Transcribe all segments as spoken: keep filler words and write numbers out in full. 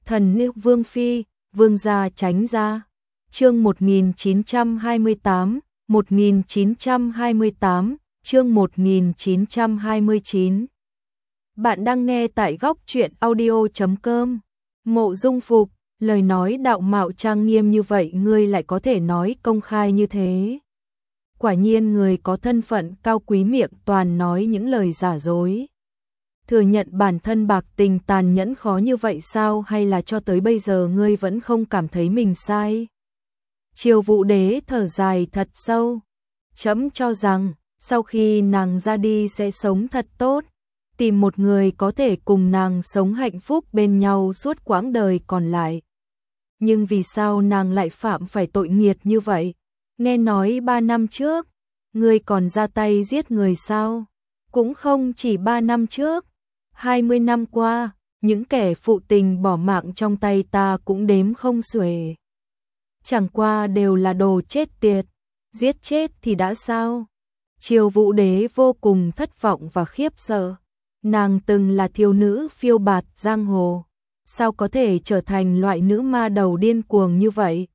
Thần nữ Vương Phi, Vương gia tránh ra. Chương một nghìn chín trăm hai mươi tám, một nghìn chín trăm hai mươi tám, chương một nghìn chín trăm hai mươi chín. Bạn đang nghe tại góc truyện audio chấm com. Mộ Dung Phục, lời nói đạo mạo trang nghiêm như vậy ngươi lại có thể nói công khai như thế. Quả nhiên người có thân phận cao quý miệng toàn nói những lời giả dối. Thừa nhận bản thân bạc tình tàn nhẫn khó như vậy sao, hay là cho tới bây giờ ngươi vẫn không cảm thấy mình sai? Triều Vũ Đế thở dài thật sâu. Trẫm cho rằng, sau khi nàng ra đi sẽ sống thật tốt, tìm một người có thể cùng nàng sống hạnh phúc bên nhau suốt quãng đời còn lại. Nhưng vì sao nàng lại phạm phải tội nghiệt như vậy? Nghe nói ba năm trước, ngươi còn ra tay giết người sao? Cũng không chỉ ba năm trước, hai mươi năm qua, những kẻ phụ tình bỏ mạng trong tay ta cũng đếm không xuể. Chẳng qua đều là đồ chết tiệt, giết chết thì đã sao? Triều Vũ Đế vô cùng thất vọng và khiếp sợ. Nàng từng là thiếu nữ phiêu bạt giang hồ, sao có thể trở thành loại nữ ma đầu điên cuồng như vậy?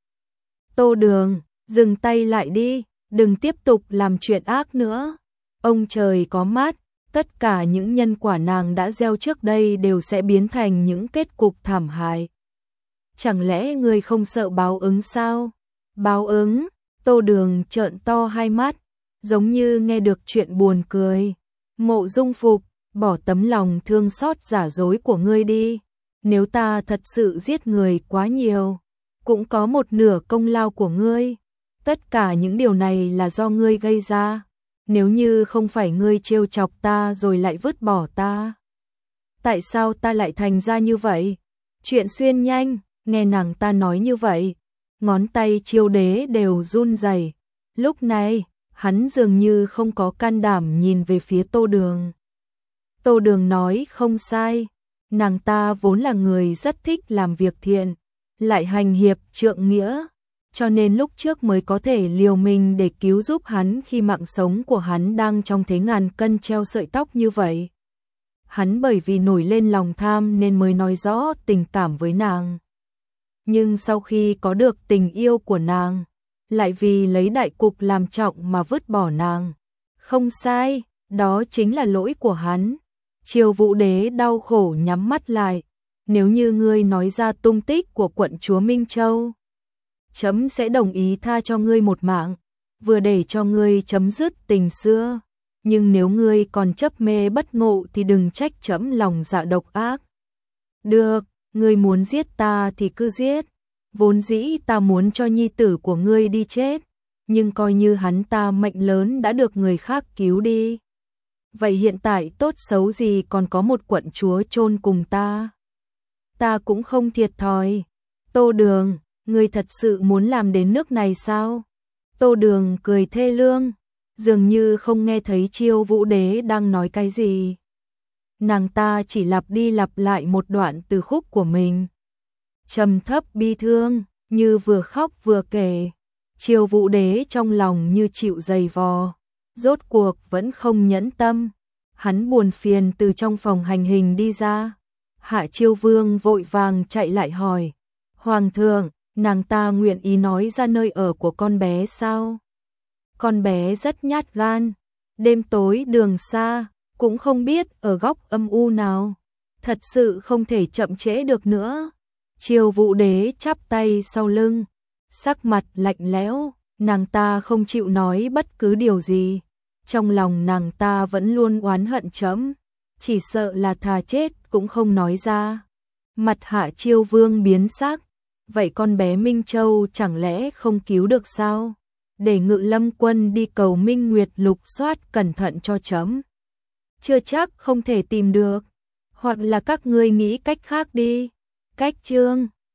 Tô Đường, dừng tay lại đi, đừng tiếp tục làm chuyện ác nữa. Ông trời có mắt, tất cả những nhân quả nàng đã gieo trước đây đều sẽ biến thành những kết cục thảm hại. Chẳng lẽ ngươi không sợ báo ứng sao? Báo ứng? Tô Đường trợn to hai mắt, giống như nghe được chuyện buồn cười. Mộ Dung Phục, bỏ tấm lòng thương xót giả dối của ngươi đi. Nếu ta thật sự giết người quá nhiều, cũng có một nửa công lao của ngươi. Tất cả những điều này là do ngươi gây ra. Nếu như không phải ngươi trêu chọc ta rồi lại vứt bỏ ta, tại sao ta lại thành ra như vậy? Chuyện xuyên nhanh, nghe nàng ta nói như vậy, ngón tay Chiêu Đế đều run rẩy. Lúc này, hắn dường như không có can đảm nhìn về phía Tô Đường. Tô Đường nói không sai, nàng ta vốn là người rất thích làm việc thiện, lại hành hiệp trượng nghĩa, cho nên lúc trước mới có thể liều mình để cứu giúp hắn khi mạng sống của hắn đang trong thế ngàn cân treo sợi tóc như vậy. Hắn bởi vì nổi lên lòng tham nên mới nói rõ tình cảm với nàng. Nhưng sau khi có được tình yêu của nàng, lại vì lấy đại cục làm trọng mà vứt bỏ nàng. Không sai, đó chính là lỗi của hắn. Triều Vũ Đế đau khổ nhắm mắt lại. Nếu như ngươi nói ra tung tích của quận chúa Minh Châu, chấm sẽ đồng ý tha cho ngươi một mạng, vừa để cho ngươi chấm dứt tình xưa. Nhưng nếu ngươi còn chấp mê bất ngộ thì đừng trách chấm lòng dạ độc ác. Được, ngươi muốn giết ta thì cứ giết. Vốn dĩ ta muốn cho nhi tử của ngươi đi chết, nhưng coi như hắn ta mệnh lớn đã được người khác cứu đi. Vậy hiện tại tốt xấu gì còn có một quận chúa chôn cùng ta. Ta cũng không thiệt thòi. Tô Đường, ngươi thật sự muốn làm đến nước này sao? Tô Đường cười thê lương, dường như không nghe thấy Triều Vũ Đế đang nói cái gì. Nàng ta chỉ lặp đi lặp lại một đoạn từ khúc của mình, trầm thấp bi thương, như vừa khóc vừa kể. Triều Vũ Đế trong lòng như chịu giày vò, rốt cuộc vẫn không nhẫn tâm. Hắn buồn phiền từ trong phòng hành hình đi ra. Hạ Chiêu Vương vội vàng chạy lại hỏi, Hoàng thượng, nàng ta nguyện ý nói ra nơi ở của con bé sao? Con bé rất nhát gan, đêm tối đường xa, cũng không biết ở góc âm u nào. Thật sự không thể chậm trễ được nữa. Triều Vũ Đế chắp tay sau lưng, sắc mặt lạnh lẽo, nàng ta không chịu nói bất cứ điều gì. Trong lòng nàng ta vẫn luôn oán hận chấm, chỉ sợ là thà chết cũng không nói ra. Mặt Hạ Chiêu Vương biến sắc, vậy con bé Minh Châu chẳng lẽ không cứu được sao? Để Ngự Lâm quân đi cầu Minh Nguyệt lục soát cẩn thận cho chấm. Chưa chắc không thể tìm được, hoặc là các ngươi nghĩ cách khác đi. Cách chương